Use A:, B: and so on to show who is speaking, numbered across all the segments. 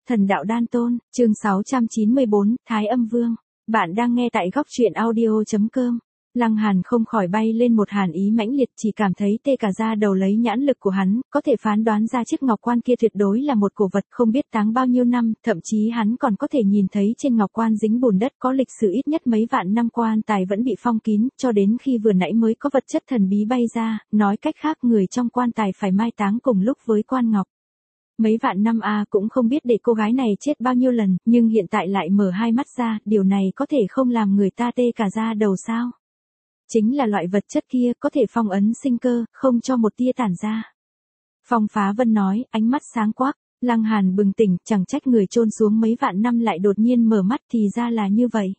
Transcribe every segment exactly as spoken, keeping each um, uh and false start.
A: Thần đạo đan tôn, chương sáu trăm chín mươi bốn, Thái Âm Vương. Bạn đang nghe tại góc truyện audio chấm com. Lăng Hàn không khỏi bay lên một hàn ý mãnh liệt, chỉ cảm thấy tê cả da đầu. Lấy nhãn lực của hắn, có thể phán đoán ra chiếc ngọc quan kia tuyệt đối là một cổ vật không biết táng bao nhiêu năm, thậm chí hắn còn có thể nhìn thấy trên ngọc quan dính bùn đất, có lịch sử ít nhất mấy vạn năm quan tài vẫn bị phong kín, cho đến khi vừa nãy mới có vật chất thần bí bay ra, nói cách khác người trong quan tài phải mai táng cùng lúc với quan ngọc. Mấy vạn năm a à, cũng không biết để cô gái này chết bao nhiêu lần, nhưng hiện tại lại mở hai mắt ra, điều này có thể không làm người ta tê cả da đầu sao? Chính là loại vật chất kia có thể phong ấn sinh cơ, không cho một tia tản ra. Phong Phá Vân nói, ánh mắt sáng quắc. Lăng Hàn bừng tỉnh, chẳng trách người chôn xuống mấy vạn năm lại đột nhiên mở mắt, thì ra là như vậy.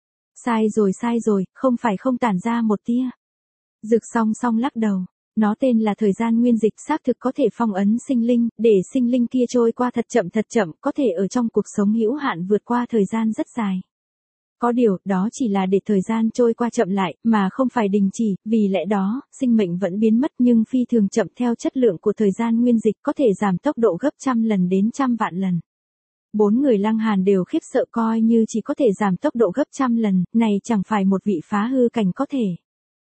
A: Sai rồi sai rồi, không phải không tản ra một tia. Dực Song Song lắc đầu. Nó tên là thời gian nguyên dịch, xác thực có thể phong ấn sinh linh, để sinh linh kia trôi qua thật chậm thật chậm, có thể ở trong cuộc sống hữu hạn vượt qua thời gian rất dài. Có điều, đó chỉ là để thời gian trôi qua chậm lại, mà không phải đình chỉ, vì lẽ đó, sinh mệnh vẫn biến mất nhưng phi thường chậm. Theo chất lượng của thời gian nguyên dịch có thể giảm tốc độ gấp trăm lần đến trăm vạn lần. Bốn người Lăng Hàn đều khiếp sợ, coi như chỉ có thể giảm tốc độ gấp trăm lần, này chẳng phải một vị phá hư cảnh có thể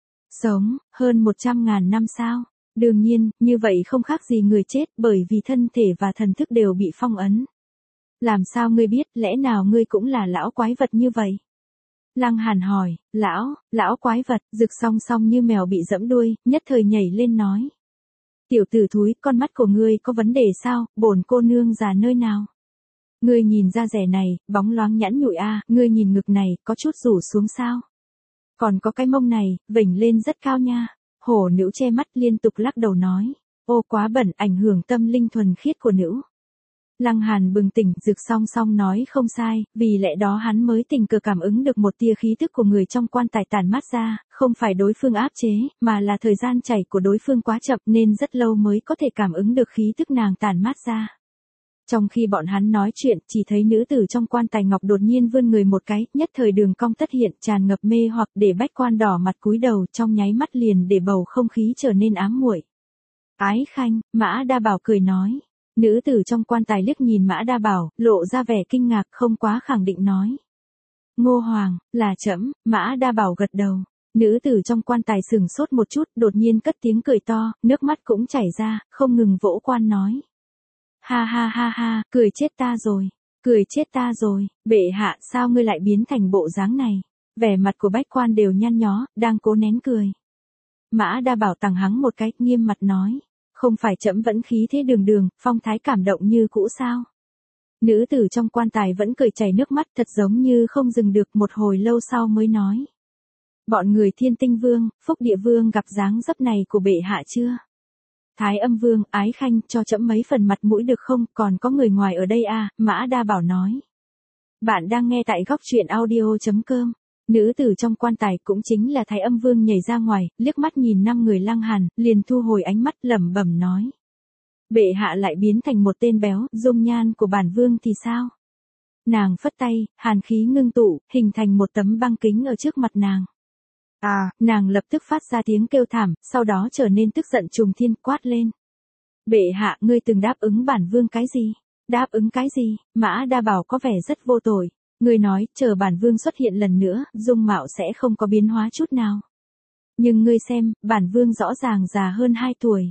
A: sống hơn một trăm ngàn năm sao? Đương nhiên, như vậy không khác gì người chết, bởi vì thân thể và thần thức đều bị phong ấn. Làm sao ngươi biết, lẽ nào ngươi cũng là lão quái vật như vậy? Lăng Hàn hỏi. Lão, lão quái vật. Dực Song Song như mèo bị giẫm đuôi, nhất thời nhảy lên nói. Tiểu tử thúi, con mắt của ngươi có vấn đề sao, bổn cô nương già nơi nào? Ngươi nhìn da rẻ này, bóng loáng nhẵn nhụi a, à, ngươi nhìn ngực này, có chút rủ xuống sao? Còn có cái mông này, vểnh lên rất cao nha. Hổ nữ che mắt liên tục lắc đầu nói. Ô quá bẩn, ảnh hưởng tâm linh thuần khiết của nữ. Lăng Hàn bừng tỉnh, Dực Song Song nói không sai, vì lẽ đó hắn mới tình cờ cảm ứng được một tia khí tức của người trong quan tài tản mát ra, không phải đối phương áp chế, mà là thời gian chảy của đối phương quá chậm nên rất lâu mới có thể cảm ứng được khí tức nàng tản mát ra. Trong khi bọn hắn nói chuyện, chỉ thấy nữ tử trong quan tài ngọc đột nhiên vươn người một cái, nhất thời đường cong tất hiện, tràn ngập mê hoặc, để Bách Quan đỏ mặt cúi đầu, trong nháy mắt liền để bầu không khí trở nên ám muội. Ái khanh, Mã Đa Bảo cười nói. Nữ tử trong quan tài liếc nhìn Mã Đa Bảo, lộ ra vẻ kinh ngạc, không quá khẳng định nói. Ngô Hoàng, là trẫm. Mã Đa Bảo gật đầu. Nữ tử trong quan tài sừng sốt một chút, đột nhiên cất tiếng cười to, nước mắt cũng chảy ra, không ngừng vỗ quan nói. Ha ha ha ha, cười chết ta rồi, cười chết ta rồi, bệ hạ sao ngươi lại biến thành bộ dáng này? Vẻ mặt của Bách Quan đều nhăn nhó, đang cố nén cười. Mã Đa Bảo tằng hắng một cái, nghiêm mặt nói. Không phải trẫm vẫn khí thế đường đường, phong thái cảm động như cũ sao? Nữ tử trong quan tài vẫn cười chảy nước mắt, thật giống như không dừng được, một hồi lâu sau mới nói. Bọn người Thiên Tinh Vương, Phúc Địa Vương gặp dáng dấp này của bệ hạ chưa? Thái Âm Vương, Ái khanh, cho trẫm mấy phần mặt mũi được không, còn có người ngoài ở đây à? Mã Đa Bảo nói. Bạn đang nghe tại góc truyện audio chấm com. Nữ tử trong quan tài cũng chính là Thái Âm Vương nhảy ra ngoài, liếc mắt nhìn năm người Lăng Hàn, liền thu hồi ánh mắt, lẩm bẩm nói. Bệ hạ lại biến thành một tên béo, dung nhan của bản vương thì sao? Nàng phất tay, hàn khí ngưng tụ, hình thành một tấm băng kính ở trước mặt nàng. À, nàng lập tức phát ra tiếng kêu thảm, sau đó trở nên tức giận trùng thiên, quát lên. Bệ hạ, ngươi từng đáp ứng bản vương cái gì? Đáp ứng cái gì? Mã Đa Bảo có vẻ rất vô tội. Ngươi nói, chờ bản vương xuất hiện lần nữa, dung mạo sẽ không có biến hóa chút nào. Nhưng ngươi xem, bản vương rõ ràng già hơn hai tuổi.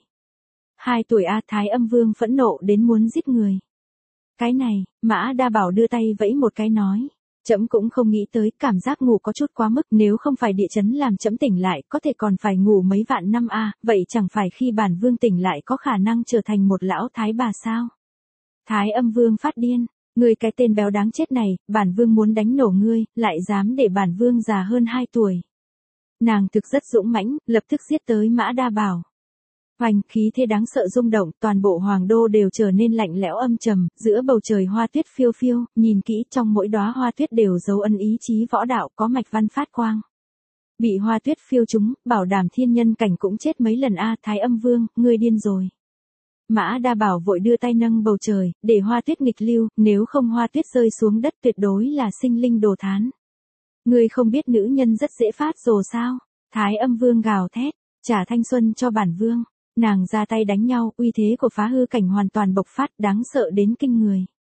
A: Hai tuổi a, Thái Âm Vương phẫn nộ đến muốn giết người. Cái này, Mã Đa Bảo đưa tay vẫy một cái nói. Trẫm cũng không nghĩ tới, cảm giác ngủ có chút quá mức, nếu không phải địa chấn làm trẫm tỉnh lại, có thể còn phải ngủ mấy vạn năm a, vậy chẳng phải khi bản vương tỉnh lại có khả năng trở thành một lão thái bà sao? Thái Âm Vương phát điên. Ngươi cái tên béo đáng chết này, bản vương muốn đánh nổ ngươi, lại dám để bản vương già hơn hai tuổi. Nàng thực rất dũng mãnh, lập tức giết tới Mã Đa Bảo. Hoành, khí thế đáng sợ rung động, toàn bộ hoàng đô đều trở nên lạnh lẽo âm trầm, giữa bầu trời hoa tuyết phiêu phiêu, nhìn kỹ trong mỗi đóa hoa tuyết đều dấu ân ý chí võ đạo, có mạch văn phát quang. Bị hoa tuyết phiêu trúng, bảo đảm thiên nhân cảnh cũng chết mấy lần a, Thái Âm Vương, ngươi điên rồi. Mã Đa Bảo vội đưa tay nâng bầu trời, để hoa tuyết nghịch lưu, nếu không hoa tuyết rơi xuống đất tuyệt đối là sinh linh đồ thán. Ngươi không biết nữ nhân rất dễ phát rồ sao? Thái Âm Vương gào thét, trả thanh xuân cho bản vương. Nàng ra tay đánh nhau, uy thế của phá hư cảnh hoàn toàn bộc phát, đáng sợ đến kinh người.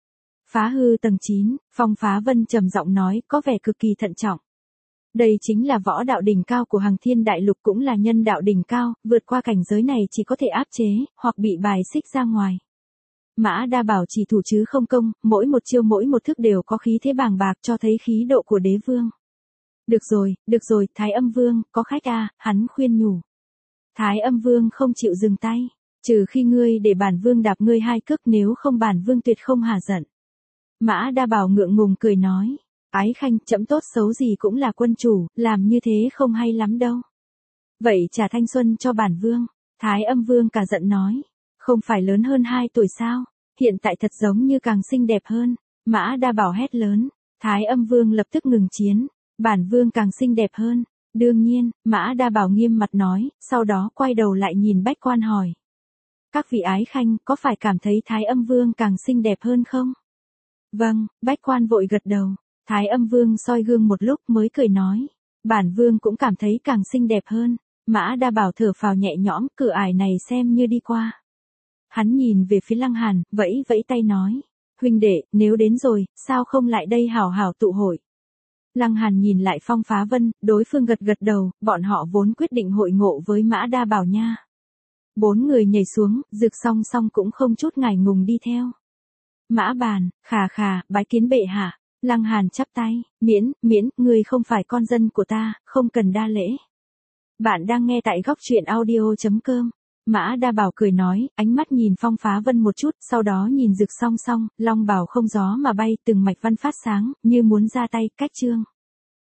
A: Phá hư tầng chín, Phong Phá Vân trầm giọng nói, có vẻ cực kỳ thận trọng. Đây chính là võ đạo đỉnh cao của Hằng Thiên Đại Lục, cũng là nhân đạo đỉnh cao, vượt qua cảnh giới này chỉ có thể áp chế, hoặc bị bài xích ra ngoài. Mã Đa Bảo chỉ thủ chứ không công, mỗi một chiêu mỗi một thức đều có khí thế bàng bạc, cho thấy khí độ của đế vương. Được rồi, được rồi, Thái Âm Vương, có khách à, hắn khuyên nhủ. Thái Âm Vương không chịu dừng tay, trừ khi ngươi để bản vương đạp ngươi hai cước, nếu không bản vương tuyệt không hả giận. Mã Đa Bảo ngượng ngùng cười nói, ái khanh, chậm tốt xấu gì cũng là quân chủ, làm như thế không hay lắm đâu. Vậy trả thanh xuân cho bản vương. Thái Âm Vương cả giận nói, không phải lớn hơn hai tuổi sao, hiện tại thật giống như càng xinh đẹp hơn. Mã Đa Bảo hét lớn, Thái Âm Vương lập tức ngừng chiến, bản vương càng xinh đẹp hơn. Đương nhiên, Mã Đa Bảo nghiêm mặt nói, sau đó quay đầu lại nhìn Bách Quan hỏi. Các vị ái khanh, có phải cảm thấy Thái Âm Vương càng xinh đẹp hơn không? Vâng, Bách Quan vội gật đầu. Thái Âm Vương soi gương một lúc mới cười nói, bản vương cũng cảm thấy càng xinh đẹp hơn. Mã Đa Bảo thở phào nhẹ nhõm, cửa ải này xem như đi qua. Hắn nhìn về phía Lăng Hàn, vẫy vẫy tay nói, huynh đệ, nếu đến rồi, sao không lại đây hảo hảo tụ hội. Lăng Hàn nhìn lại Phong Phá Vân, đối phương gật gật đầu, bọn họ vốn quyết định hội ngộ với Mã Đa Bảo nha. Bốn người nhảy xuống, Dực Song Song cũng không chút ngại ngùng đi theo. Mã Bàn, khà khà, bái kiến bệ hạ. Lăng Hàn chắp tay, miễn, miễn, người không phải con dân của ta, không cần đa lễ. Bạn đang nghe tại góc truyện audio.com. Mã Đa Bảo cười nói, ánh mắt nhìn Phong Phá Vân một chút, sau đó nhìn Dực Song Song, long bào không gió mà bay, từng mạch văn phát sáng, như muốn ra tay, cách chương.